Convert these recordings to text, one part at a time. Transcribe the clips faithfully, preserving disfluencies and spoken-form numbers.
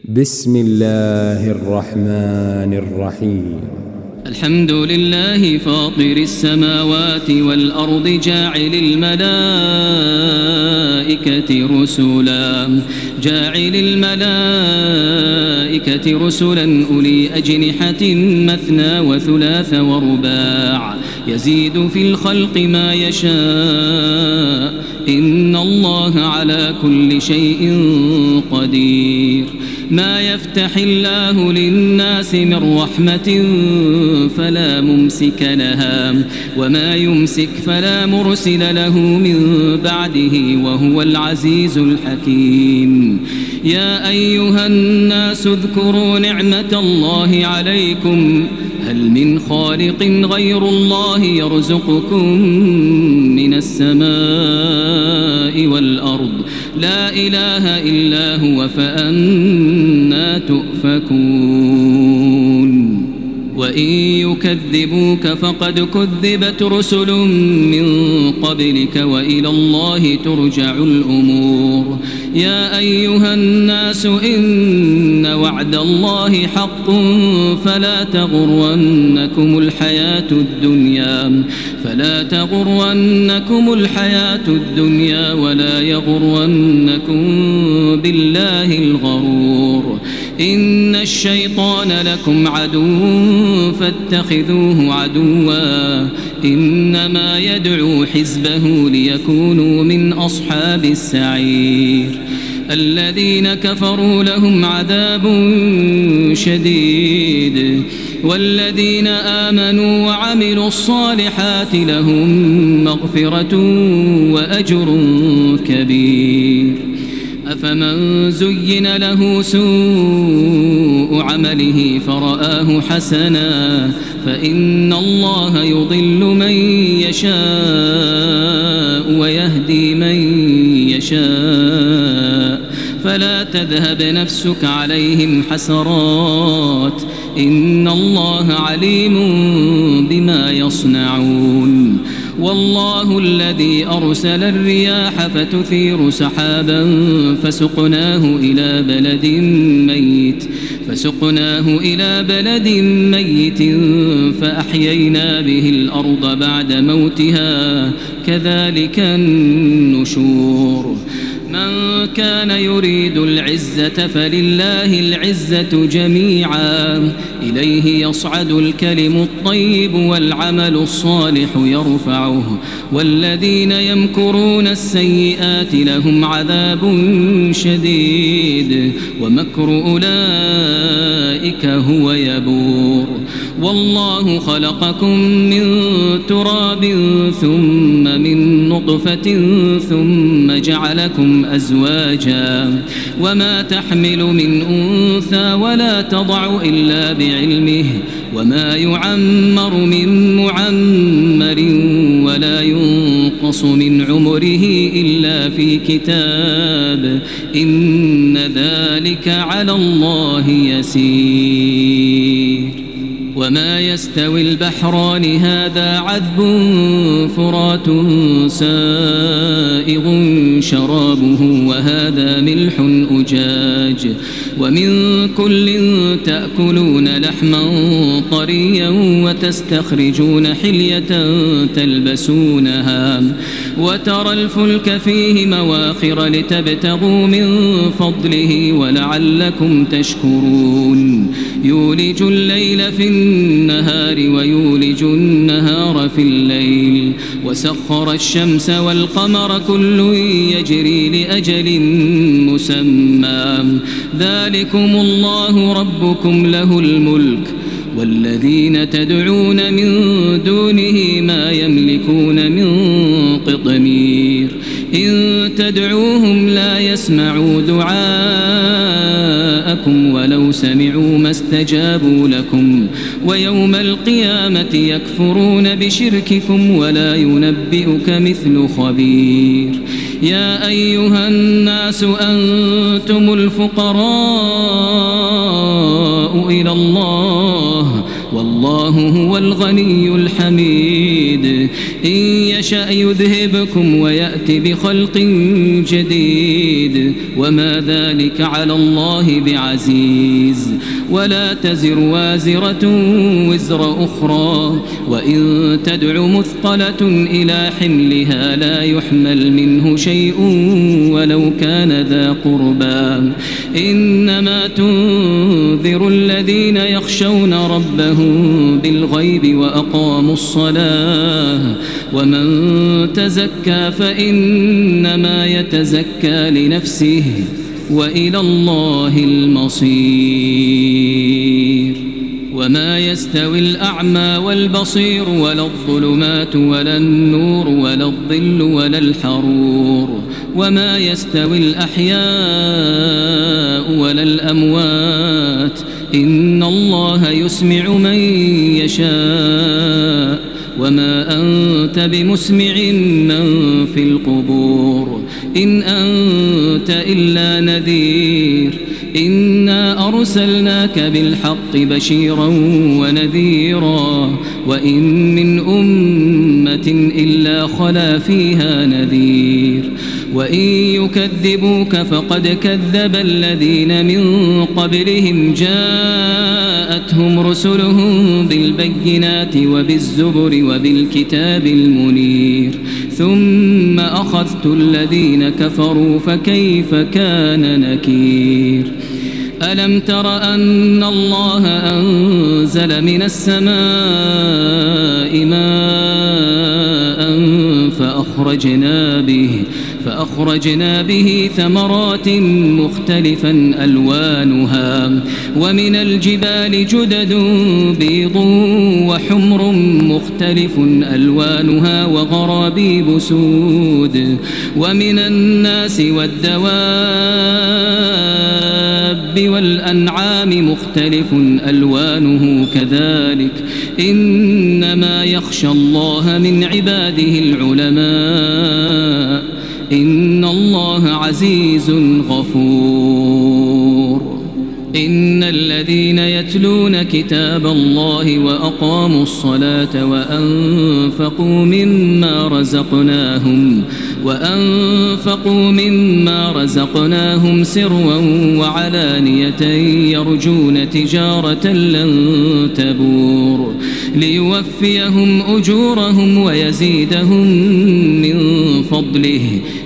بسم الله الرحمن الرحيم. الحمد لله فاطر السماوات والأرض جاعل الملائكة رسلا جاعل الملائكة رسلا أولي أجنحة مثنى وثلاث ورباع يزيد في الخلق ما يشاء إن الله على كل شيء قدير. ما يفتح الله للناس من رحمة فلا ممسك لها وما يمسك فلا مرسل له من بعده وهو العزيز الحكيم. يا أيها الناس اذكروا نعمة الله عليكم هل من خالق غير الله يرزقكم من السماء والأرض لا إله إلا هو فأنى تؤفكون. وإن يكذبوك فقد كذبت رسل من قبلك وإلى الله ترجع الأمور. يا أيها الناس إن وعد الله حق فلا تغرنكم الحياة الدنيا فلا تغرنكم الحياة الدنيا ولا يغرنكم بالله الغرور. إن الشيطان لكم عدو فاتخذوه عدوا إنما يدعو حزبه ليكونوا من أصحاب السعير. الذين كفروا لهم عذاب شديد والذين آمنوا وعملوا الصالحات لهم مغفرة وأجر كبير. أفمن زين له سوء عمله فرآه حسنا فإن الله يضل من يشاء ويهدي من يشاء فلا تذهب نفسك عليهم حسرات إن الله عليم بما يصنعون. والله الذي أرسل الرياح فتثير سحابا فسقناه إلى بلد ميت فسقناه إلى بلد ميت فأحيينا به الأرض بعد موتها كذلك النشور. من كان يريد العزة فلله العزة جميعا إليه يصعد الكلم الطيب والعمل الصالح يرفعه والذين يمكرون السيئات لهم عذاب شديد ومكر أولئك هو يبور. والله خلقكم من تراب ثم من نطفة ثم جعلكم أزواجا وما تحمل من أنثى ولا تضع إلا بعلمه وما يعمر من معمر ولا ينقص من عمره إلا في كتاب إن ذلك على الله يسير. وما يستوي البحران هذا عذب فرات سائغ شرابه وهذا ملح أجاج ومن كل تأكلون لحما طريا وتستخرجون حلية تلبسونها وترى الفلك فيه مواخر لتبتغوا من فضله ولعلكم تشكرون. يولج الليل في النهار ويولج النهار في الليل وسخر الشمس والقمر كل يجري لأجل مسمى ذلكم الله ربكم له الملك والذين تدعون من دونه ما يملكون من قطمير. إن تدعوهم لا يسمعوا دعاءكم ولو سمعوا ما استجابوا لكم ويوم القيامة يكفرون بشرككم ولا ينبئك مثل خبير. يا أيها الناس أنتم الفقراء إلى الله والله هو الغني الحميد. إن يشأ يذهبكم ويأتي بخلق جديد وما ذلك على الله بعزيز. ولا تزر وازرة وزر أخرى وإن تدع مثقلة إلى حملها لا يحمل منه شيء ولو كان ذا قربى. إنما تنذر الذين يخشون ربهم بالغيب وأقاموا الصلاة ومن تزكى فإنما يتزكى لنفسه وإلى الله المصير. وما يستوي الأعمى والبصير ولا الظلمات ولا النور ولا الظل ولا الحرور وما يستوي الأحياء ولا الأموات إن الله يسمع من يشاء وما أنت بمسمع من في القبور إن أنت إلا نذير. إنا أرسلناك بالحق بشيرا ونذيرا وإن من أمة إلا خلا فيها نذير. وإن يكذبوك فقد كذب الذين من قبلهم جاءتهم رسلهم بالبينات وبالزبر وبالكتاب المنير ثم أخذت الذين كفروا فكيف كان نكير. ألم تر أن الله أنزل من السماء ماء فأخرجنا به فأخرجنا به ثمرات مختلفا ألوانها ومن الجبال جدد بيض وحمر مختلف ألوانها وغرابيب سود ومن الناس والدواب والأنعام مختلف ألوانه كذلك إنما يخشى الله من عباده العلماء إن الله عزيز غفور. إن الذين يتلون كتاب الله وأقاموا الصلاة وأنفقوا مما رزقناهم وأنفقوا مما رزقناهم سرا وعلانية يرجون تجارة لن تبور ليوفيهم أجورهم ويزيدهم من فضله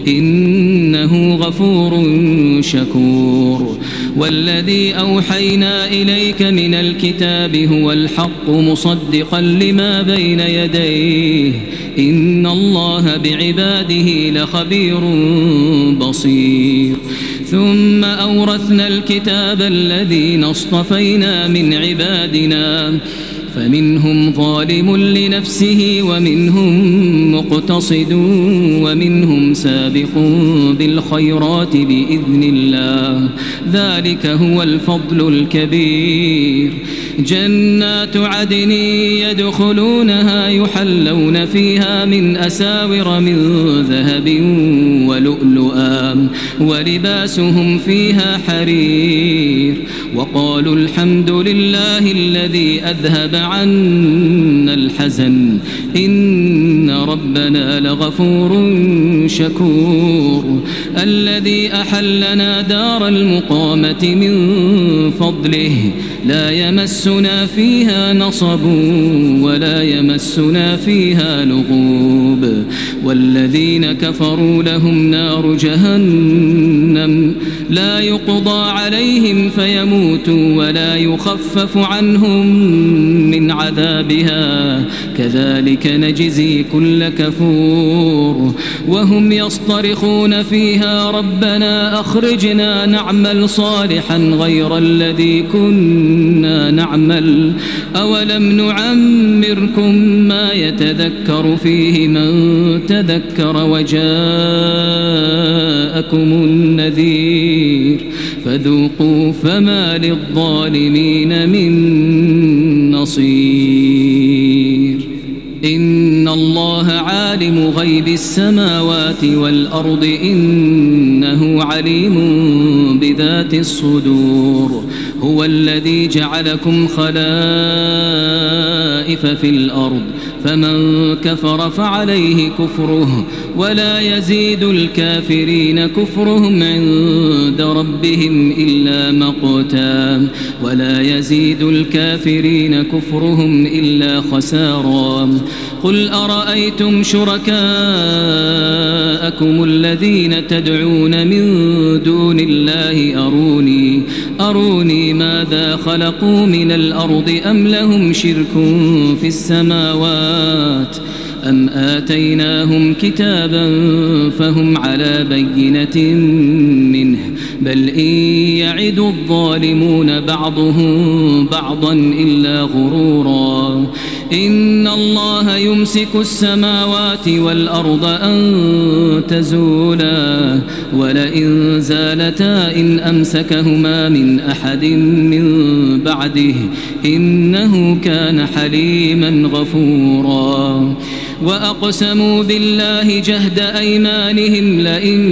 إنه غفور شكور. والذي أوحينا إليك من الكتاب هو الحق مصدقا لما بين يديه إن الله بعباده لخبير بصير. ثم أورثنا الكتاب الذين اصطفينا من عبادنا فمنهم ظالم لنفسه ومنهم مقتصد ومنهم سابق بالخيرات بإذن الله ذلك هو الفضل الكبير. جنات عدن يدخلونها يحلون فيها من أساور من ذهب ولؤلؤا ولباسهم فيها حرير وقالوا الحمد لله الذي أذهب عنا الحزن إن ربنا لغفور شكور. الذي أحلنا دار المقامة من فضله لا يمسنا فيها نصب ولا يمسنا فيها لغوب. والذين كفروا لهم نار جهنم لا يقضى عليهم فيموتوا ولا يخفف عنهم من عذابها كذلك نجزي كل كفور. وهم يصطرخون فيها ربنا أخرجنا نعمل صالحا غير الذي كنا نعمل أولم نعمركم ما يتذكر فيه من تذكر وجاءكم النذير فذوقوا فما للظالمين من نصير. إن الله عالم غيب السماوات والأرض، إنه عليم بذات الصدور. هو الذي جعلكم خلائف في الأرض فمن كفر فعليه كفره ولا يزيد الكافرين كفرهم عند ربهم إلا مقتا ولا يزيد الكافرين كفرهم إلا خسارا قل أرأيتم شركاءكم الذين تدعون من دون الله أروني أروني ماذا خلقوا من الأرض أم لهم شرك في السماوات أم آتيناهم كتابا فهم على بينة منه بل إن يعد الظالمون بعضهم بعضا إلا غرورا إن الله يمسك السماوات والأرض أن تزولا ولئن زالتا إن أمسكهما من أحد من بعده إنه كان حليما غفورا وأقسموا بالله جهد أيمانهم لئن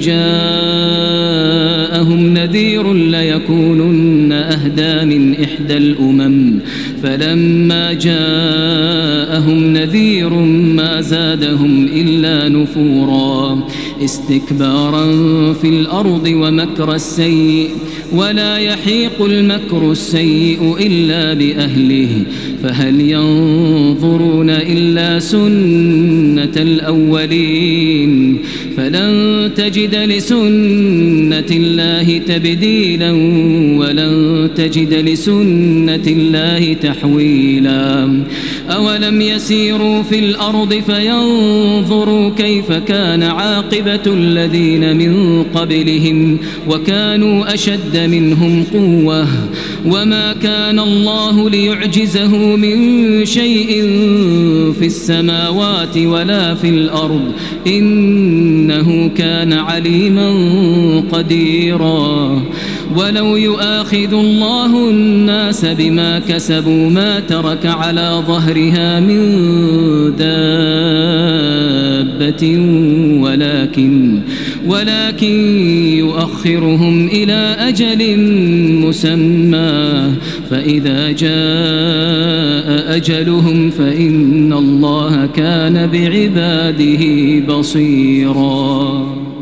جاءهم نذير ليكونن أهدى من إحدى الأمم فلما جاءهم نذير ما زادهم إلا نفورا استكبارا في الأرض ومكر السيء ولا يحيق المكر السيء إلا بأهله فهل ينظرون إلا سنة الأولين فلن تجد لسنة الله تبديلا ولن تجد لسنة الله تحويلا أولم يسيروا في الأرض فينظروا كيف كان عاقبة الذين من قبلهم وكانوا أشد منهم قوة وما كان الله ليعجزه من شيء في السماوات ولا في الأرض إنه كان عليما قديرا ولو يؤاخذ الله الناس بما كسبوا ما ترك على ظهرها من دابة ولكن ولكن يؤخرهم إلى أجل مسمى فإذا جاء أجلهم فإن الله كان بعباده بصيرا.